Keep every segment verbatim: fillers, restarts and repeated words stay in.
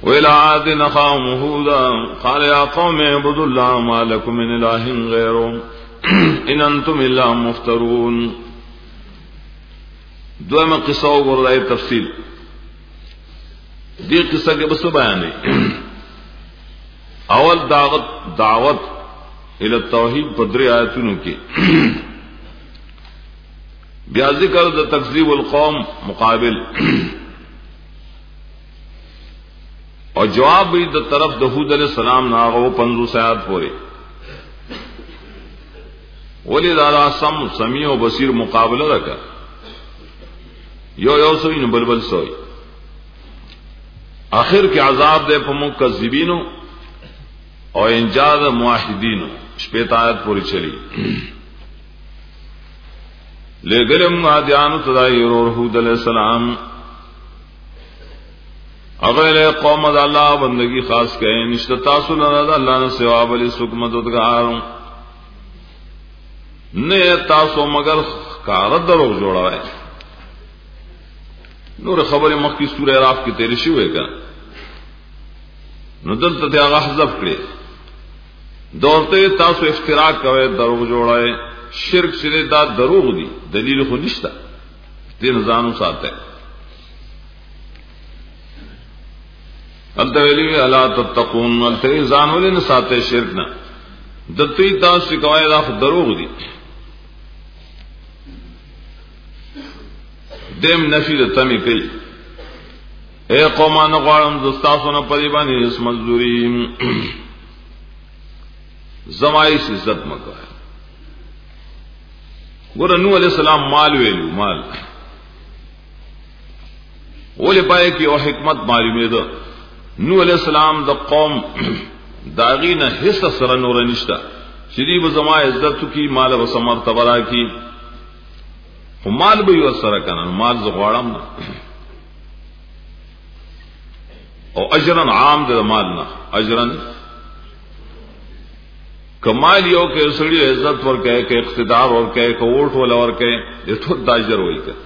وإلى عاد أخاهم هودا قال يا قوم اعبدوا الله ما لكم من إله غيره إن أنتم إلا مفترون. دوما قصة وغرائي تفصيل دی قصہ کے بس بیان ہے. اول دعوت دعوت الى التوحید پدری آیتونو کی بیا ذکر د تکذیب القوم مقابل اور جواب بھی د طرف د ہود علیہ السلام ناغو پندرو سیاد پورے ولی دارا سم سمیع و بصیر مقابلہ رکھا یو یو سوئی نو بلبل سوئی آخر کے عذاب دے پا مکذبینو اور انجاد موحدینو شپیت آیت پوری چلی لے گلم آدیانو تدائی اور حود علیہ السلام اگر قوم دا اللہ بندگی خاص کہیں نشتتا سننا دا اللہ نے سوا بلی سکمت ادگاروں نے تاسو مگر کارت دروغ جوڑا ہے. نور خبر مخی سورہ اعراف کی تیری شو ہے کا نو دلتا تے آغا حذف کرے دورتے تاسو افتراق کوئے دروغ جوڑائے شرک سرے دا دروغ دی دلیل خود نشتا تین زانو ساتھ ہے. التویلی اللہ تتقون التویلی زانو لے نساتے شرکنا دلتوی تاسو کوئے دا خود دروغ دی دیم نفی د تمی کئی اے قومان غوارم دستاسو نا پریبانی اس مزدوری زمائی سی عزت مکا ہے. گورا نو علیہ السلام مال ویلو مال ولی پائے کی او حکمت معلومی دا نو علیہ السلام دا قوم داغین حصہ سر نور نشتا شریف زمائی عزت کی مال و سمر تبرا کی مال بھی سر کنن مال زغوارم نا او اجرن عام دے مال نا اجرن کمال یو کہ سڑی عزت ور کہے کہ اقتدار اور کہے کہ ووٹ والا اور کہے یہ تو داجر ہوئی کہ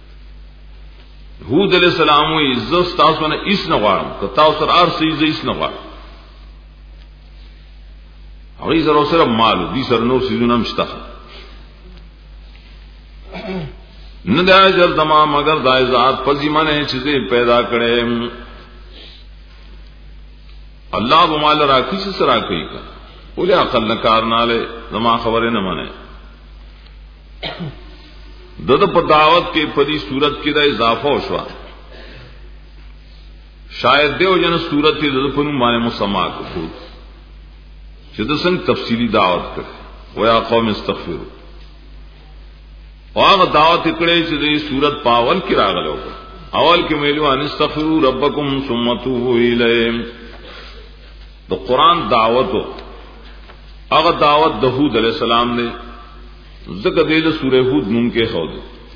حود علیہ السلام ہوئی عزت تاسو نے اس نغوارم کہ تاسو سر آر سی عزت اس نغوارم اگئی سر صرف مال دی سر نور سیزون مشتخ نہ دیا جل تمام مگر دائے ذات پزی من چیزیں پیدا کرے اللہ بمال راکی سے سراکی کا بولے عقل نکار نالے زما خبریں نہ مانے دد پر دعوت کے پدی صورت کی دا اضافہ ہوشوا شاید دیو جن صورت کی دد پن مانے مسما کو خود جدسن تفصیلی دعوت کرے ویا قوم استغفروا اور دعوت اکڑے چدی صورت پاول کی راغل ہوگا اول کے میلو ان استغفروا ربکم ثم توبوا الیہ تو قرآن دعوت ہو اگر دعوت دہود علیہ السلام نے ذکر دے سورہ ہود من کے خود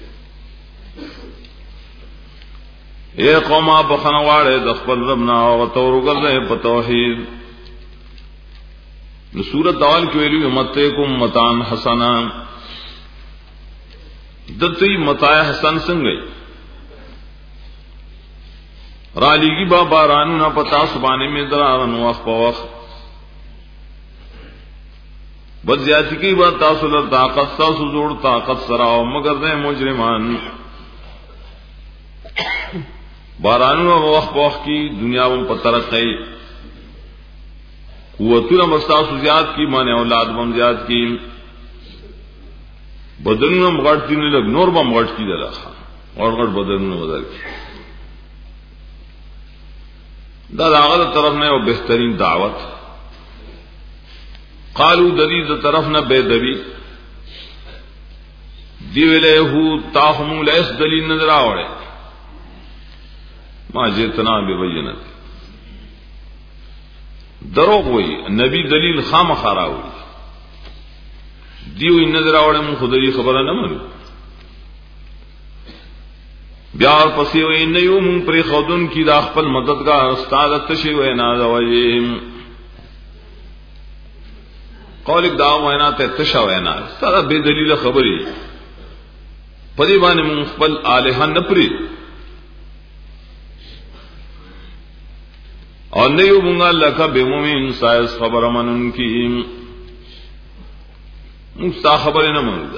اے قوم آپ خنواڑے دخل ربنا و توڑ گئے بتوحید سورت اول کے میلو متکم متان حسنا دتی متاع حسن سنگ گئی رالی کی بابا رانو نہ پتا سبانے میں درارن وقت وقت بد زیادتی کی بات تاثر طاقت سا سزوڑ طاقت سراؤ مگر دے مجرمان بارانو نہ وقت وقت کی دنیا میں پترت ہے قوتوں مستاث زیاد کی مانے اولاد بم زیاد کی بدن میں مغڑتی نہیں لگ نور بم مغڑ کی دلا اور گڑ بدن میں بدل کی داغت طرف نے وہ بہترین دعوت قالو دلیل طرف نہ بے دبی دیولے ہو تاہم لیس دلیل نظر آوڑے ما جیتنا بے بینت دروغ ہوئی نبی دلیل خام خارا ہوئی دیو ان نظر آوڑے من خدری خبرہ نہ منو بیار پسی ہوئی نیو من پری خودن کی دا خپل مددگار استاد تشی ہوئے نادا ویم قولک داو وینا تے تشا وینا استاد بے دلیل خبری پدی بانے من خپل آلہا نپری اور نیو مونگا لکا بمومن سائز خبر من ان کی مستا خبر نہ منگا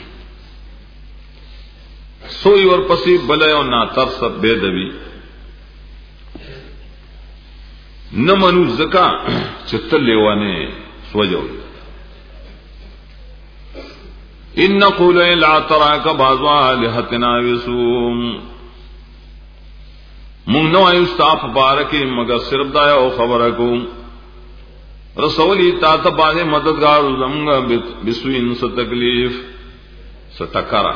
سوئی اور پسی بلے اور نہ ترس بے دبی نہ منو زکا چتل لیوانے سوجو ان نقول لا تراك بعض الهتنا يسوم من نو ایستاف بارکی مگر صرف دا او خبر کو رسولی تا ته باندې مددگار زمغه بسوین س تکلیف ستکرا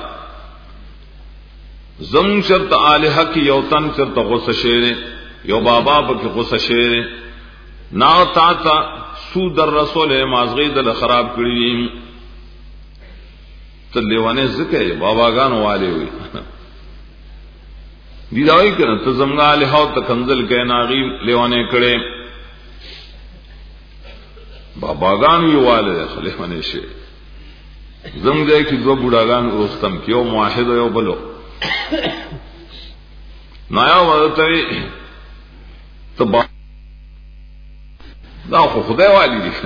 زم شرط الہ کی یو تن شرط غصه شیر یو بابا په غصه شیر نا تا تا سو در رسول مازغی دل خراب کړی ته لیوانه زکه بابا گان والے وي دی داوی کنه ته زمغه الہ او تکنزل کین اغي لیوانه کړي باباگان وی والے خلیفانه شي زمګه کی دو بوډاګان روستم کیو موحد یو بلو نایا ورته ته دا خو خدای والی دي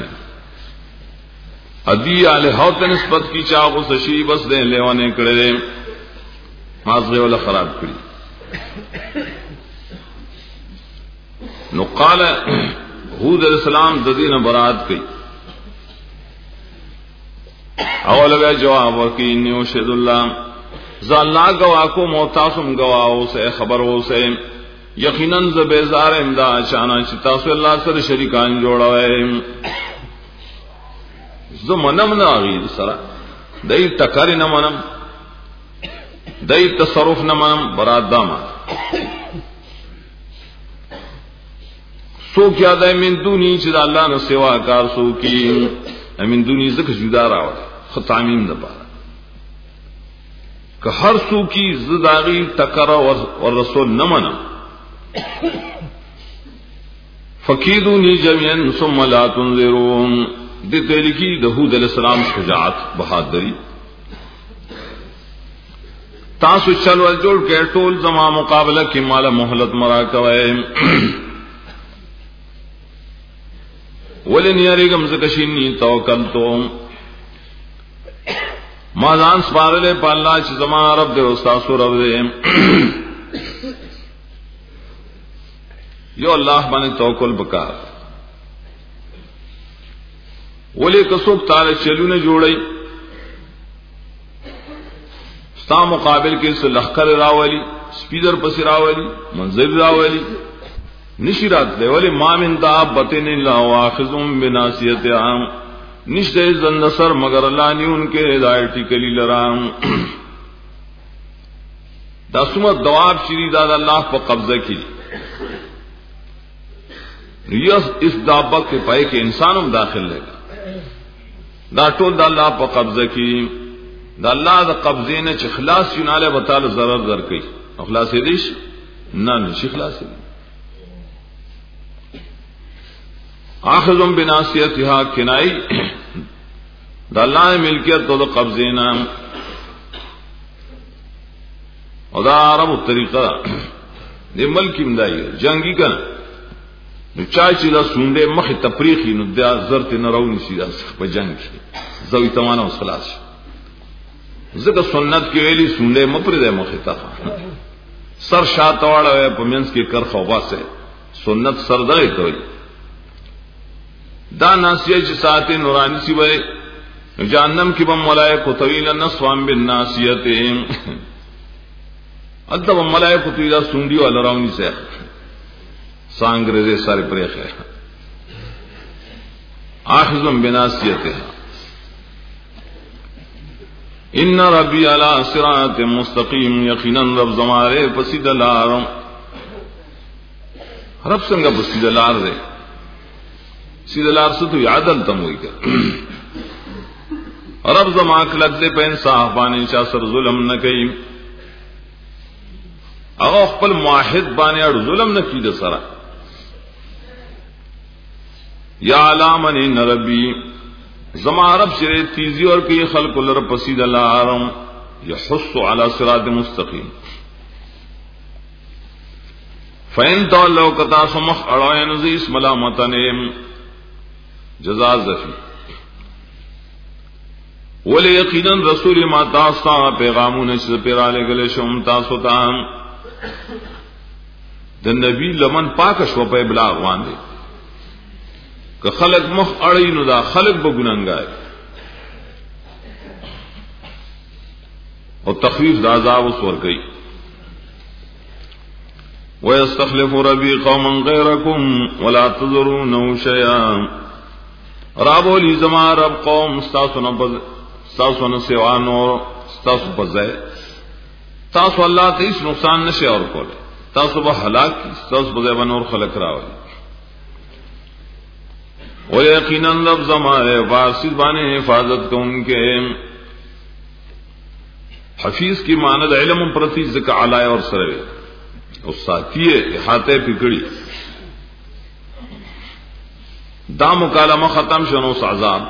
ادي الہ ته نسبت کی چاغو سشي بس دې لیوانه کړي مازغه ولا خراب کړي نو قال حود علیہ السلام ددین برات کی اول بے جواب ورکی انی اشهد اللہ ذا اللہ گواہ کو موتاسم گواہوں سے خبر ہو سے یقیناً ز بیزار امدا چانا چتا سو اللہ سر شریکان جوڑا ہے ز منم نہ غیر سرا دای تکاری نہ منم دای تصرف نہ منم برات داما سو کیا دای من دونی چې الله نه سوا کار سو کی من دونی زکه جدا راو ختامین نه پاره که هر سو کی زداغي تکر او رسول نه منا فکیدونی جميعا ثم لا تنذرون د تلکی داود علیہ السلام شجاعت بہادری تاسو چلو جوړ کې ټول زما مقابله کې مال مهلت مرا کوي ولن یریګم زکشینی توکل تو ما ځان سپارلې په الله چې زما رب دې او تاسو رب دې یو الله باندې توکل وکړه ولې کڅوک تعالی چلونه جوړي ستا مقابل کې سلخر راولي سپیډر پس راولي منظر راولي نشرات دے ولی ما من دابتن الا واخذم بناسیتها نشتے زن سر مگر اللہ نے ان کے ہدایتی کلی لرام دا سمت دواب شری داد اللہ پا قبضہ کی یس اس دابہ کے پائے کہ انسانم داخل لے گا دا ٹول دا اللہ پا قبضہ کی دا اللہ دا قبضے نے چخلاص چنالے بطال ضرر در کی اخلاص دیش نا نشی خلاص دی آخذم بناسیتها کنائی دا اللہ ملکیت تو دا قبضینا او دا عرب الطریقہ دے ملکی مدائی جنگی کنا نو چای چی دا سونده مخی تپریخی نو دا زرت نرونی سی دا سخ پا جنگ شی زوی تمانا و خلاص شی ذکر سنت کی ویلی سونده مپری دے مخی تفا سر شاعتوالا وی پا منس کی کر خوبا سے سنت سر دائی تولی دا ناسیه چې ساته نورانی سی وای جهنم کې بم ملائکه طویل نسوان بالناسیه ادب ملائکه طویل سونډي ول راونی سه سانګرزه سره پرېخه اخذم بناسیته ان ربی علی صراط مستقیم یقینا رب زماره پسیدلار رب څنګه پسیدلار دی سیدھ لار ستو عدل تم ہوئی کر رب زما کلک دے پہ انصاف بانے چا سر ظلم نہ کئی اغا خپل موحد بانے اور ظلم نہ کی دے سرا یا علامنی نربی زما رب شرے تیزی اور کی خلق لر پسید لارم یحس علی صراط مستقیم فین تولوا کتا سمخ اڑائے نزیس ملامتنیم جزا زفی ولی یقینا رسول ما تاستا پیغامون چیز پیرالے گلے شم تاسو تام د نبی لمن پاک شو په ابلاغ باندې که خلق مخ اړی نو دا خلق به ګناګار او تخفیف د عذاب وسور کوي ويستخلف ربي قوما غيركم ولا تضرون شيئا رابو لی زما رب قوم استاسو نبز استاسو نسیوانو استاسو بزای تاسو اللہ تا اس نقصان نشے اور کولے تاسو با حلاک کی استاسو بزای بنور خلق راولی ویقینا رب زما فاسد بانے حفاظت کو ان کے حفیظ کی ماند علم پرتی ذکر علائے اور سروے اس ساتھیے احاطے پکڑی دا مکالمہ ختم شنو عذاب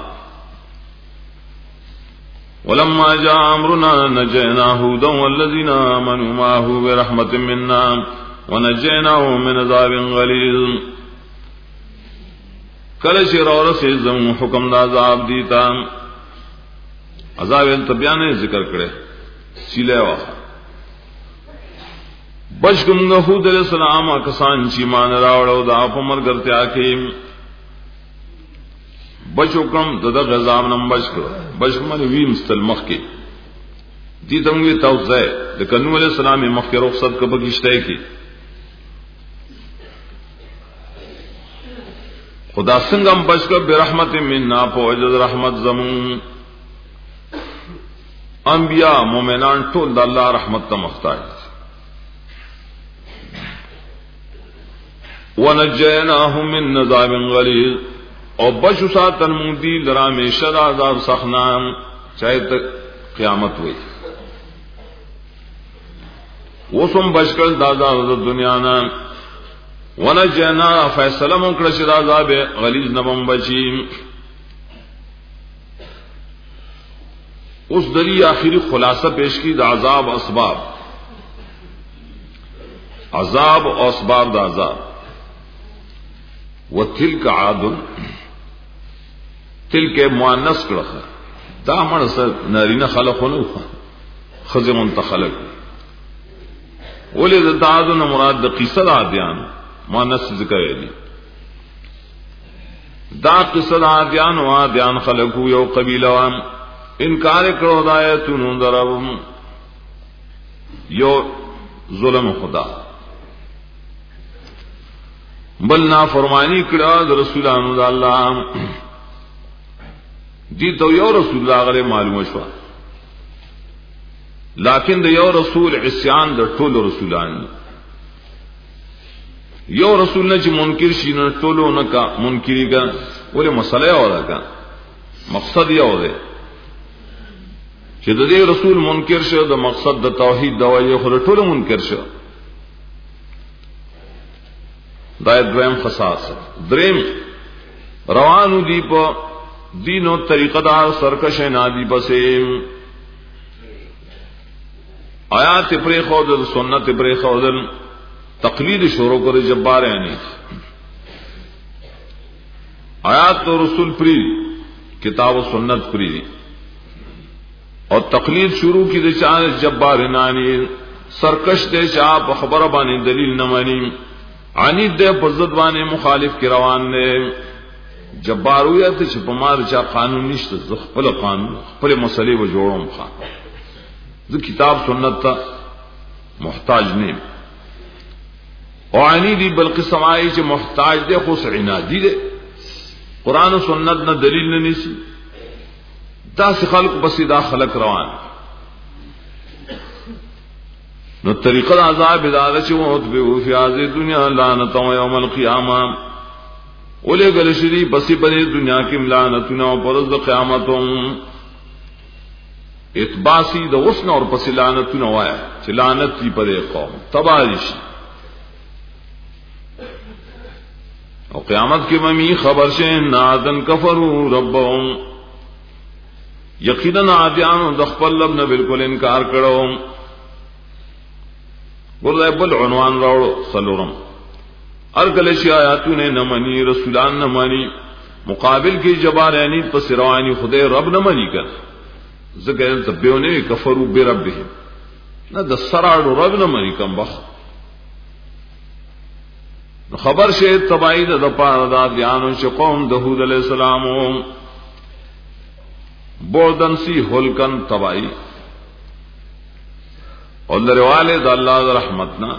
ولما جاء امرنا نجينا هودا والذين امنوا معه برحمة منا ونجيناهم من عذاب غليظ کل شرور سے زم حکم دا عذاب دیتا عذاب انتبیانے ذکر کرے سیلے واقع بشکم هود علیہ السلام کسان چی مان راوڑو دا پمر کرتے آکے بچو کم ددا غزام نم بچ کرو بچ من وی مستل مخ کی دی تموی توزے لیکن نو علیہ السلام مخ کے رخصت کب گشتے کی خدا سنگم بچ کر برحمت مننا پوجد رحمت زمون انبیاء مومنان ټول د الله رحمت ته محتاج ونجيناهم من عذاب غليظ اور بچ ساتن مودی لرا میں شد عذاب سخنام چاہے تک قیامت ہوئی وہ سم بچ کر دادا دنیا نا ونجینا فیصلہ منکر شد عذاب غلیظ نبم بچیم اس دلی آخری خلاصہ پیش کی دا عذاب اسباب عذاب و اسباب دا عذاب وتلك عاد تلك مؤنث کړه دا مړ سره نارینه خلقونه خزه منتخلق ولې د تعادن مراد د قصه د عادیان مؤنث ذکر دی دا قصه د عادیان او عادیان خلقو یو قبیله وان انکار کړو د آیاتونو درو یو ظلم خدا بل نا فرمانی کړه د رسولانو د الله دي تو یو رسول الله غره معلومه شو لیکن د یو رسول عصيان د ټول رسولان یو رسول نه چې منکر شي نه ټولو نه کا منکریګا ولې مسله اوره کا مقصد یو دی چې د دې رسول منکر شو د مقصد د توحید دا وایي خو ټولو منکر شو دا دریم خصاص دریم روانو دی په دینو طریقه دار سرکش نادی پسې آیات پر خود سنت پر خود تقلید شروع کرے جبار یعنی آیات تو رسول پری کتاب و سنت پری اور تقلید شروع کی دے چاہ جبار نانی سرکش دے چاہ خبر بانی دلیل نہ مانی عنی دے پرزد بانے مخالف کی روان نے جبارویت چې په مار چا قانون نشته زه خپل قانون خپل مسلې و جوړوم خان زه کتاب سنت ته محتاج نه او عنی دی بلکې سمای چې محتاج دی خو عنادی دی قران او سنت نه دلیل نه نسی دا څه خلق بس دا خلق روان نو طریقه د عذاب اداره چې وو به فی هذه دنیا لعنت یوم القیامه اولے گل شری بسی بنے دنیا کی لعنتنا و پرز قیامتهم اتباسی د غسن اور پس لعنتنا وایا چې لعنت کی پر قوم تبارش او قیامت کی ممی خبر سے نادن کفروا ربهم یقینا عادیان د خپل رب نه بالکل انکار کړو ګورای بل عنوان راوړو سلورم ارکلشی آیاتو نے نمانی رسولان نمانی مقابل کی جبارینی پس روانی خدای رب نمانی کر ذکر تبیونے کفروا بربهم نہ د سراڑو رب نمانی کم بخ خبر شه تبعی د پاره دا دیانو چې قوم د هود علیہ السلام بودن سی هلکن تبعی اور لرواله د الله رحمتنا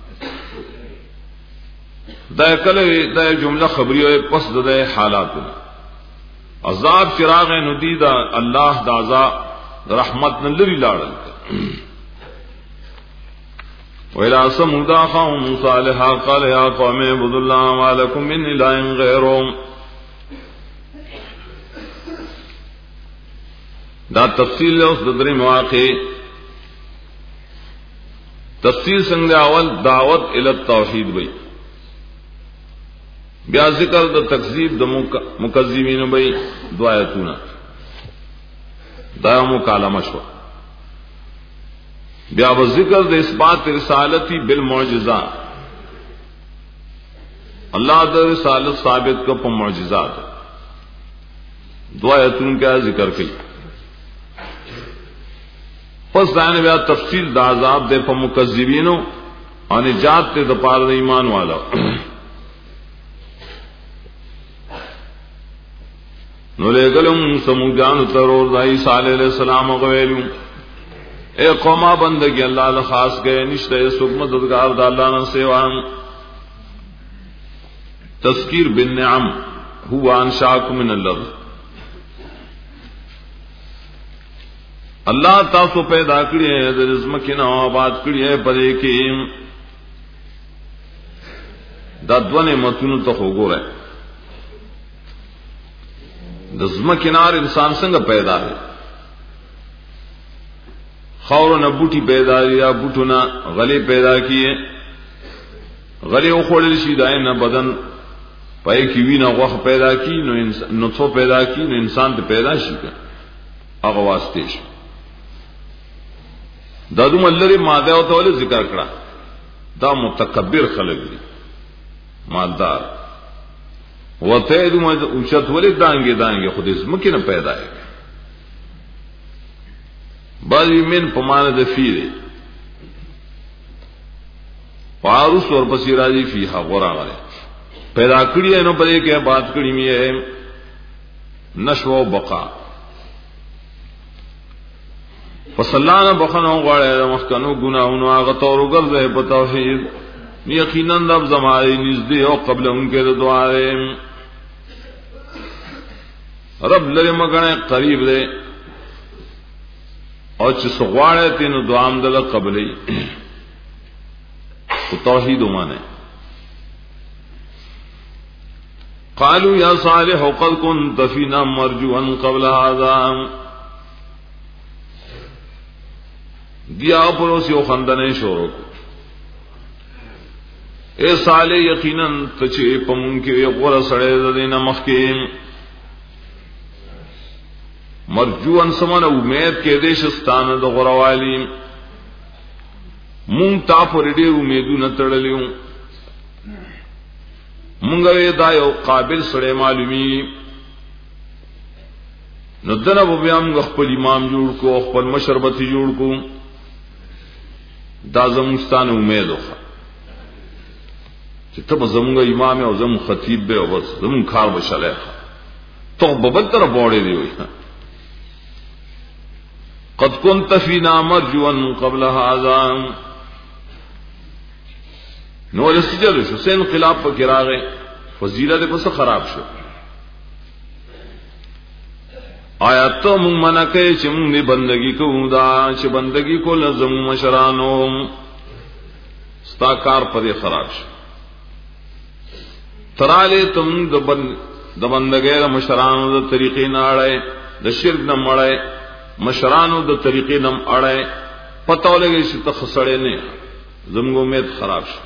دا کله دا جمله خبریه پس د حالاتنا عذاب چراغ ندیدا الله د عذاب رحمت نه لري لاړل وإلى ثمود أخاهم صالحا قال يا قوم اعبدوا الله ما لكم من إله غيره دا تفصیل اوس د درې مواقع تفصیل څنګه اول دعوت ال التوحید وای بیا ذکر د تکذیب د مکذبین وای دعایتونه دا مکالمه شو بیا و ذکر د اثبات رسالتی بالمعجزات اللہ د رسالت ثابت کو په معجزات دعایتون کا ذکر کی پس دانے بیا تفصیل دا عذاب دے په مکذبینو او نجات تے د پاره ایمان والا نو لګلم سمودان ترور دای صالح علیہ السلام غویلو اے قوما بندگی اللہ له خاص گئے نشتے سب مددگار د اللہ نے سوا تذکیر بالنعم هو انشاءکم من الارض اللہ تاسو پیدا کړی ہے د رزق کنا آباد کړی ہے پدې کې دا دونه متونو ته وګوره د زمکینار انسان څنګه پیدا ہے خور نہ بوٹی پیدا یا بوٹو نہ غلے پیدا کیے غلے اخوڑل شي دای نہ بدن پای کی وینا غوخ پیدا کی نو نطفه پیدا کی نو انسان ته پیدا شي هغه واسطه شي دادو ملری ماده او ته ذکر کړه دا متکبر خلق دي مالدار وته دې مو اوچت ولې دانګي دانګي خو دې مکه نه پیدا ہے بعضی من پمانه د فیره فاروس اور پسی راضی فیها غورا غره پیدا کړی نو پرې کې بات کړی می نشو بقا فصلانا بخنو غړې مخکنو ګناونو هغه تور ګرځي په توحید یقینا رب زمای نږدې او قبل انکه د دعا رب لری مګنه قریب دی اور چې سغواړه تینو دعام دل قبلې او توحید ومانه قالوا يا صالح قد كنت فينا مرجوا قبل هذا دیا پروسی او خندنه شروع اے صالح یقینا تچې پمون کې غوړه سړې د دینه مخکې مرجوان سمانه امید کې دې شستان د غروالی مونږ تا پر دې امیدونه تړلیو مونږ یې دا یو قابل سره معلومی نو دنه بیا موږ خپل امام جوړ کو خپل مشربتی جوړ کو دا زموستان امید وکړه چې ته زموږ امام او زموږ خطیب به او بس زموږ کار بشاله تو ببتر بوړې دی وای قد كنت فينا مرجوا قبل هذا نو لسجد شو سین انقلاب پر گراغه فضیلت کو خراب شو آیا تو مونږ منا کوي چې مونږ نه بندگی کوو دا چې بندگی کو لازم مشرانو ستا کار پر خراب شو تراله تم د بند د بندګۍ مشرانو د طریقې نه اړای د شرک نه مړای مشرانو د طریقې نم اړای پته ولګي چې ته خسړې نه زموږ امید خراب شي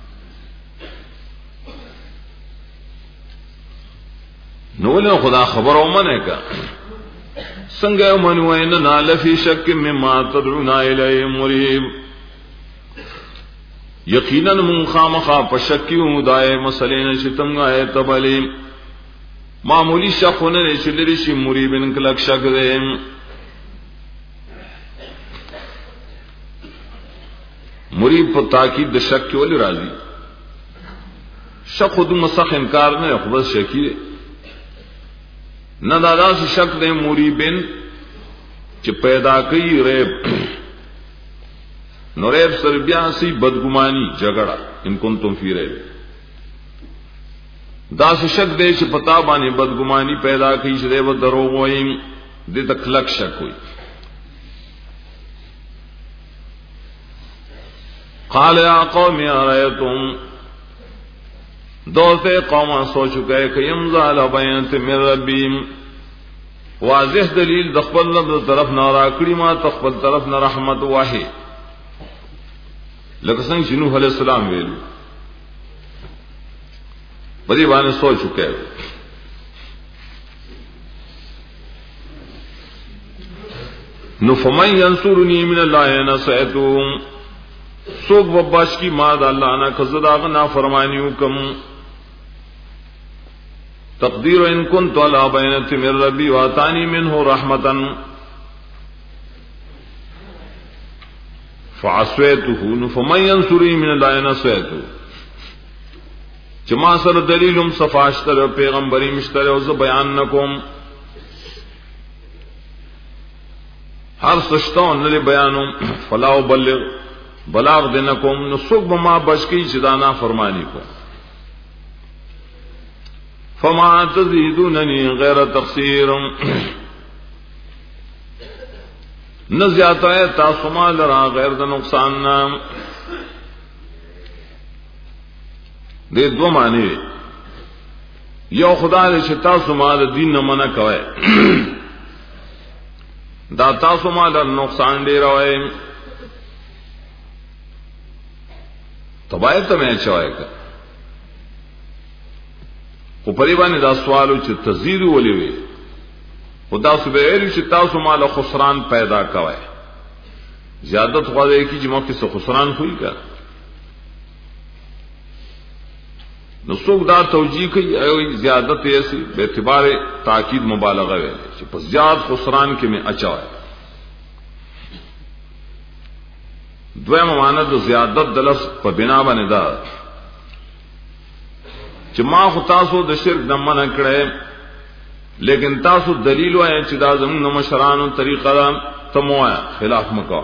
نو له خدا خبر او منه کا څنګه منو ان نال فی شک مما تدعونا الیه مریب یقینا من خامخا پشکیو دای مسلین شتم غای تبلی معمولی شخونه نه چلری شي مریبن کلک شک دې مریب په تاکید د شک کې ولې راځي شک خود مسخ انکار نه خو بس شکی نه دادا سے شک دې مریبن چې پیدا کوي ریب نو ریب سر بیا سی بدګمانی جګړه ان کنتم فی ریب دا سے شک دے چې پتا باندې بدګمانی پیدا کوي چې دیو دروغ وایي دې تکلک شک وي قال یا قوم ارایتم دوستے قوم سوچ گئے کہ یمزال بینت من ربیم واضح دلیل د خپل رب طرف نه راکړی ما خپل طرف نه رحمت وحی لکه څنګه چې نوح علیہ السلام ویلو بدی باندې سوچ چکے نو فمن ينصرني من الله نصيتهم سوق وباش کی ما د الله نه کزدا غنا فرمانیو کم تقدیر ان كنت على بينة من ربي واتاني منه رحمة فعصيته فمن ينصرني من الله نصيته جما سره دلیلم صفاشتر پیغمبري مشتر او ز بیان نکوم هر سشتون نه بیانوم فلا بلغ بلاغ دینکم نسوک بما بشکی چدانا فرمانی کو فما تزيدونني غیر تقصير نزیات ہے تاسو ما لرا غیر د نقصان نام دې دوه معنی یو خدای دې چې تاسو ما د دین نه منع کوي دا تاسو ما د نقصان ډیر وای تبای ته مې چوي کو پری باندې دا سوالو چې تزید ولي وي خدا سبحانه چې تاسو ما له خسران پیدا کوي زیادت خو دې کی چې مو کې خسران خوې کا نو څوک دا توجیه کوي او زیادت ایسی به اعتبار تاکید مبالغه وي چې په زیات خسران کې مې اچوي دویمه معنی د زیادت دلس په بنا باندې دا چې ما خو تاسو د شرک نه منع کړې لیکن تاسو دلیل وایي چې دا زموږ مشرانو طریقه ده تموه خلاف مکو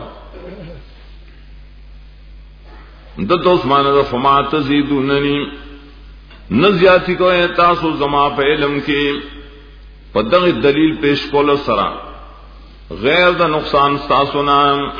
د دوس معنی د فما تزيدونني نزیاتی کو تاسو زما په علم کې په دغه دلیل پیش کول سره غیر د نقصان تاسو نه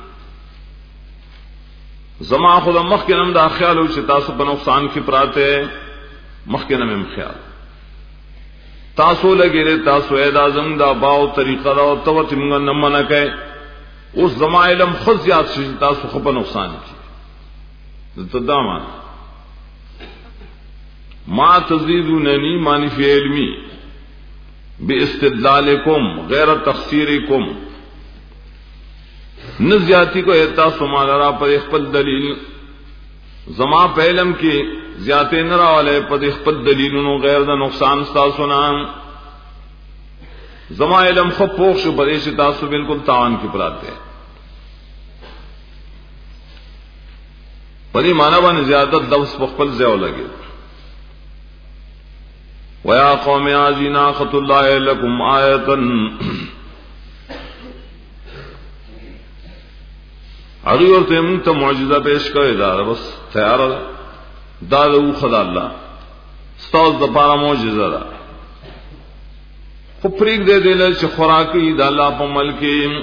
زما خو د مخکنم د خیال او چې تاسو په نقصان کې پراته مخکنم هم خیال تاسو لګیره تاسو اې د اعظم دا باو طریقه دا او تو چې موږ نه منع کوي اوس زما علم خود زیات شي تاسو خو په نقصان کې ته دا ما ما تزيدونني معنی فی علمی باستدلالکم غیر تخسیرکم نزیاتی کو ایتا سمالرا پر خپل دلیل زما په علم کې زیاتې نه راواله په خپل دلیلونو غیر د نقصان تاسو نه زما علم خو پوښ شو بلې چې تاسو بالکل تاوان کې پراته پدې معنا باندې زیادت د اوس خپل ځای ولګي ويا قوم عزينا خط الله لكم آية اغي ورته موږ ته معجزه پیش کړې ده بس تیار ده دا له خدای الله ستاسو د پاره معجزه ده خو پریک دې دل چې خوراکي د الله په ملک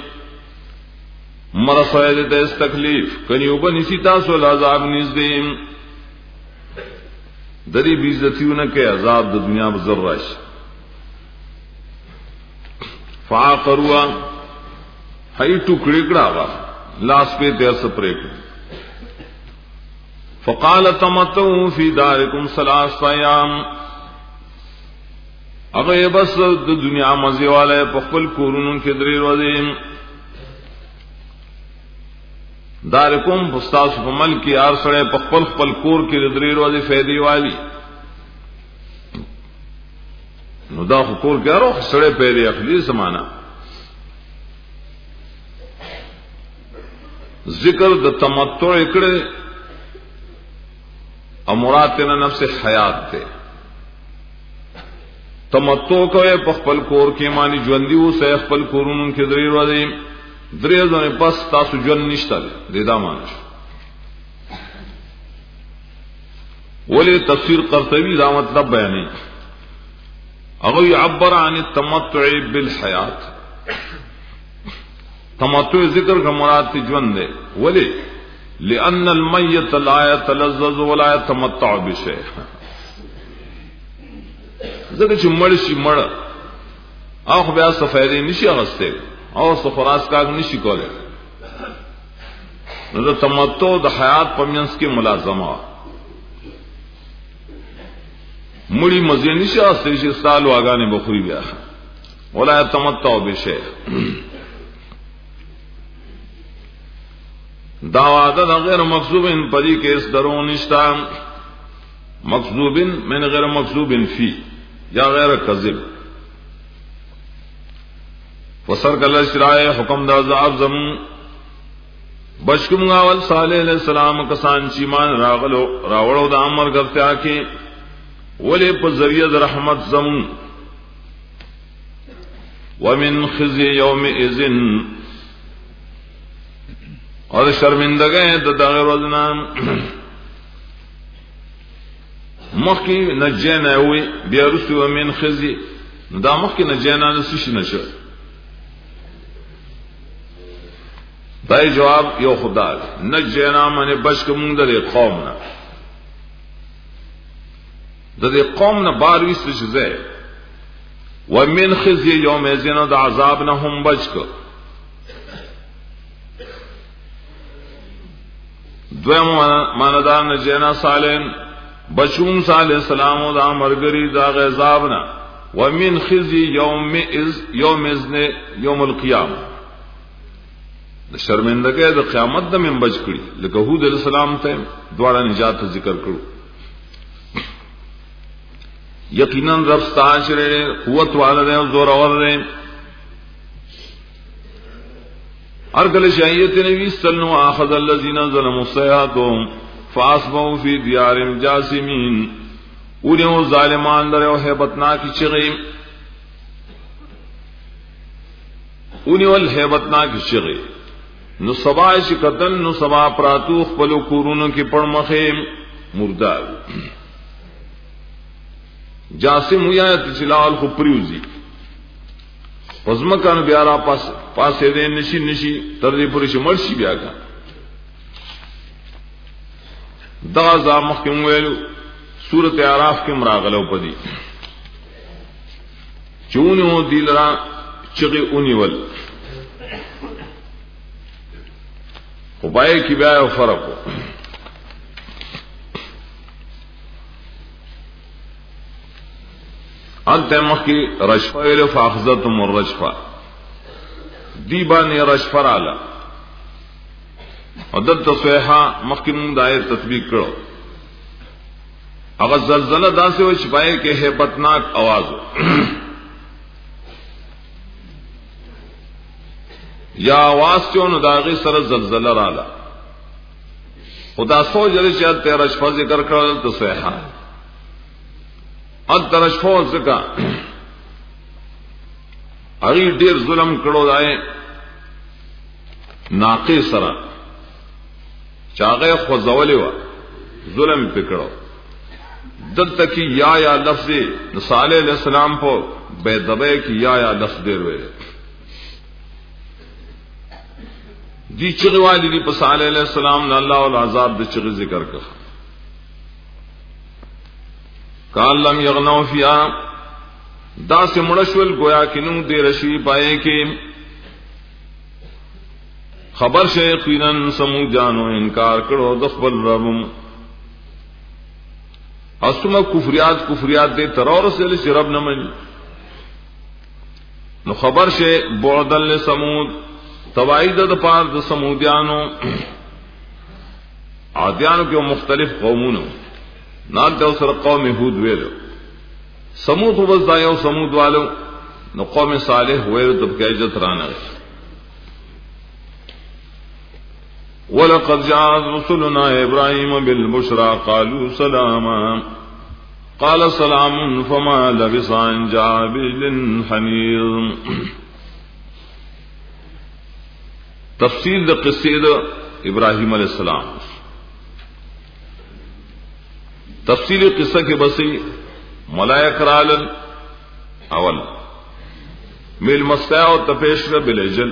مرسوي دې تکلیف کني وبنسي تاسو له عذاب نږدې دری بیزتیونه کې عذاب د دنیا بزر راش فاقروا هي ټوکړي کړه لاس په دې سپریک فقال تمتعوا في داركم ثلاث ايام هغه بس د دنیا مزه والے په خپل کورونو کې درې ورځې دارکم استاد په ملک کې ار سره په خپل خپل کور کې درې ورځې فائدې والی نو دا کور کې ارو سره پیدا اخلي زمانہ ذکر د تمتع کړه امراتنا نفس حیات ته تمتع کوي په خپل کور کې معنی ژوندۍ و سه خپل کورونو کې درې ورځې درې ځنه پس تاسو ژوند نشته دې دا معنی ولې تفسیر قرطبی دا مطلب بیانې هغه يعبر عن التمتع بالحیات تمتع ذکر کا مراد تی ژوند دی ولې لأن الميت لا يتلذذ ولا يتمتع بشيء ځکه چې مړ شي مړ او بیا سفیدې نشي اغسته او سفراس کاغ نشي کوله نو د تمتع د حیات په منځ کې ملازمه مړی مزه نشي اغسته چې سال واغانه بخوري بیا ولا يتمتع بشيء دا وعده غیر مکذوبن پدی کې اس درون نشتا مکذوبن من غیر مکذوبن فی یا غیر کذب فسر کله شرای حکم دا عذاب زم بشکم اول صالح علیہ السلام کسان چې مان راغلو راوړو د امر غفتیا کې ولې په ذریعہ د رحمت زم ومن خزي يومئذ اور شرمندگی د دغه ورځ مخکې نجینا وي بیا رسو من خزي دا مخکې نجینا نشي نشو دای جواب یو خدای نجینا منه بچ کوم د قوم نه د دې قوم نه بار وست شزه ومن خزي یوم یزن د عذاب نه هم بچ کو دویم ماندان نجینا صالح بچون صالح السلام او دا مرګری دا غذابنا ومن خزي يوم از يوم ازن يوم القيامه د شرمندګۍ د قیامت د من بچ کړي لکه هود علیہ السلام ته دواړه نجات ذکر کړو یقینا رب ستاسو قوت والے او زور والے ارگل شایت نبی صلی اللہ آخذ الذین ظلموا الصیحة فاصبحوا فی دیارهم جاثمین اونیو ظالمان در او حیبتناکی چغی اونیو الحیبتناکی چغی نو سبا شکتن نو سبا پراتو خپلو کورونو کی پڑمخیم مردار جاسم ہویا تچلال خو پریوزی پزمکان بیارا پاس پاسے دے نشی نشی تردی پوری مرشی بیا کا دا زامخ کې ویلو سورۃ اعراف کې مراغلو پدی چونو دلرا چغي اونیول خو پای کې بیا یو فرق انت مخی رشفہ ویلو فاخذتم الرشفہ دی بانی رشفہ رالا عدد تصویحا مخی من دائر تطبیق کرو اگر زلزلہ دا سے وہ چھپائے کہ حیبتناک آوازو یا آواز چون داغی سر زلزلہ رالا خدا سو جلی چاہت تے رشفہ ذکر کرو تصویحا ال ترشفو زکا اغی دیر ظلم کڑو دائے ناقی سرا چاغے خوزولی وا ظلم پکڑو دل تکی یا یا لفظ صالح علیہ السلام پو بے دبے کی یا یا لفظ دیر وے دی چغی والی دی پس صالح علیہ السلام نے اللہ والعذاب دی چغی ذکر کر کان لم یغنو فیا دا سے مڑشول گویا کنو دے رشی پائے کہ خبر شے یقیناً سمو جانو انکار کرو دخبل ربم اسما کفریات کفریات دے ترور سے لسی رب نمانی نو خبر شے بعدن لسمود توائی دا پار دا سمودیانو عادیانو کې مختلف قومونو نال ته سره قوم هود ویلو سمود وبس دا یو سمود والو نو قوم صالح ویلو ته کې عزت رانه ولقد جاءت رسلنا ابراهيم بالبشرى قالوا سلاما قال سلام فما لبث ان جاء بعجل حنيظ. تفصیل د قصې د ابراهيم عليه السلام تفصیل قصہ کے بسی ملائک رالن اول میل مستا و تپیشر بالعجل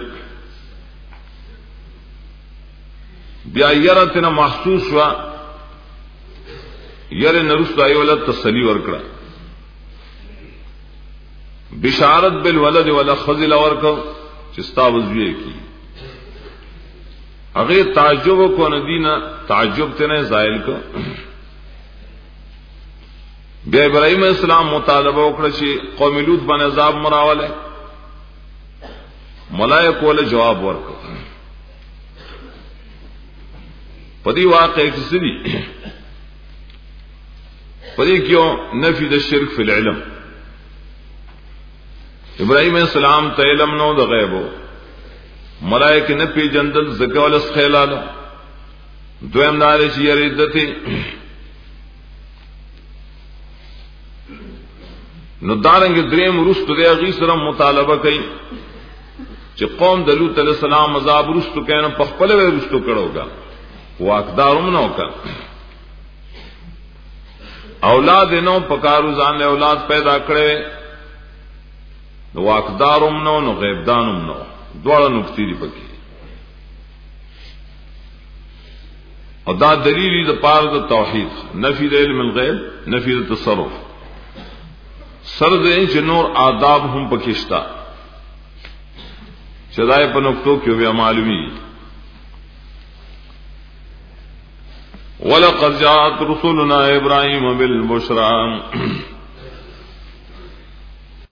بیا یرتنا محسوس وا یر نرست ایولد تسلی ورکڑا بشارت بالولد ولا خزل ورکو چستا وزویه کی اگر تعجب کو ندینا تعجب تنے زائل کو بیا ابراہیم علیہ السلام مطالبه وکړه چې قوم لوط باندې عذاب مراوله ملائکه ول جواب ورکړ پدې واقع کې سړي پدې کېو نفي د شرک فی العلم ابراہیم علیہ السلام ته علم نو د غیبو ملائکه نه پیجندل زکول اس خیلاله دویم ناره چې یریدته نو دارنګ دریم رستو دی غي سره مطالبه کوي چې قوم د لوط علیہ السلام عذاب رستو کینه په خپل وې رستو کړهوګا واقداروم نو کا اولاد نو پکارو ځان له اولاد پیدا کړي نو واقداروم نو نو غیب دانوم نو دواړه نقطې دی پکې او دا دلیل دی د پاره د توحید نفی د علم الغیب نفی د تصرف سر دې چې نور آداب هم پکښتا چدای په نقطو کې بیا معلومی ولقد جاءت رسلنا ابراهيم بالبشرى